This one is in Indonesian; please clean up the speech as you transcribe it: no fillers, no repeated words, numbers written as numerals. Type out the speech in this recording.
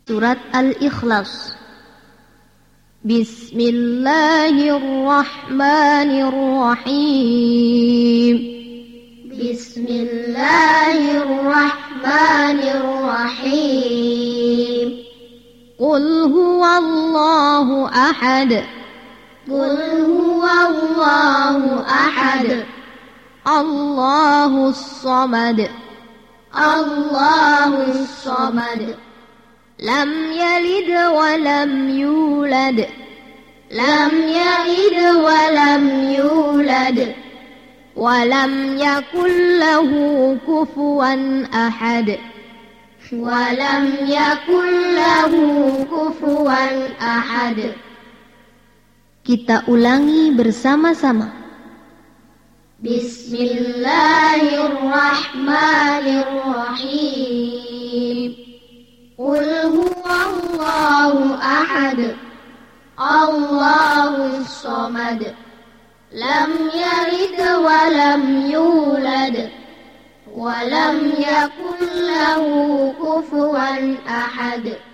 Surat Al-Ikhlas. Bismillahirrahmanirrahim. Bismillahirrahmanirrahim. Qul huwallahu ahad. Qul huwallahu ahad. Allahus samad. Allahus samad. Lam yalid wa lam yulad. Lam yalid wa lam yulad. Wa lam yakul lahu kufuwan ahad. Wa lam yakul lahu kufuwan ahad. Kita ulangi bersama-sama. Bismillahirrahmanirrahim. Qul huwallahu ahad. Allahus samad. Lam yalid wa lam yulad. Wa lam yakul lahu kufuwan ahad.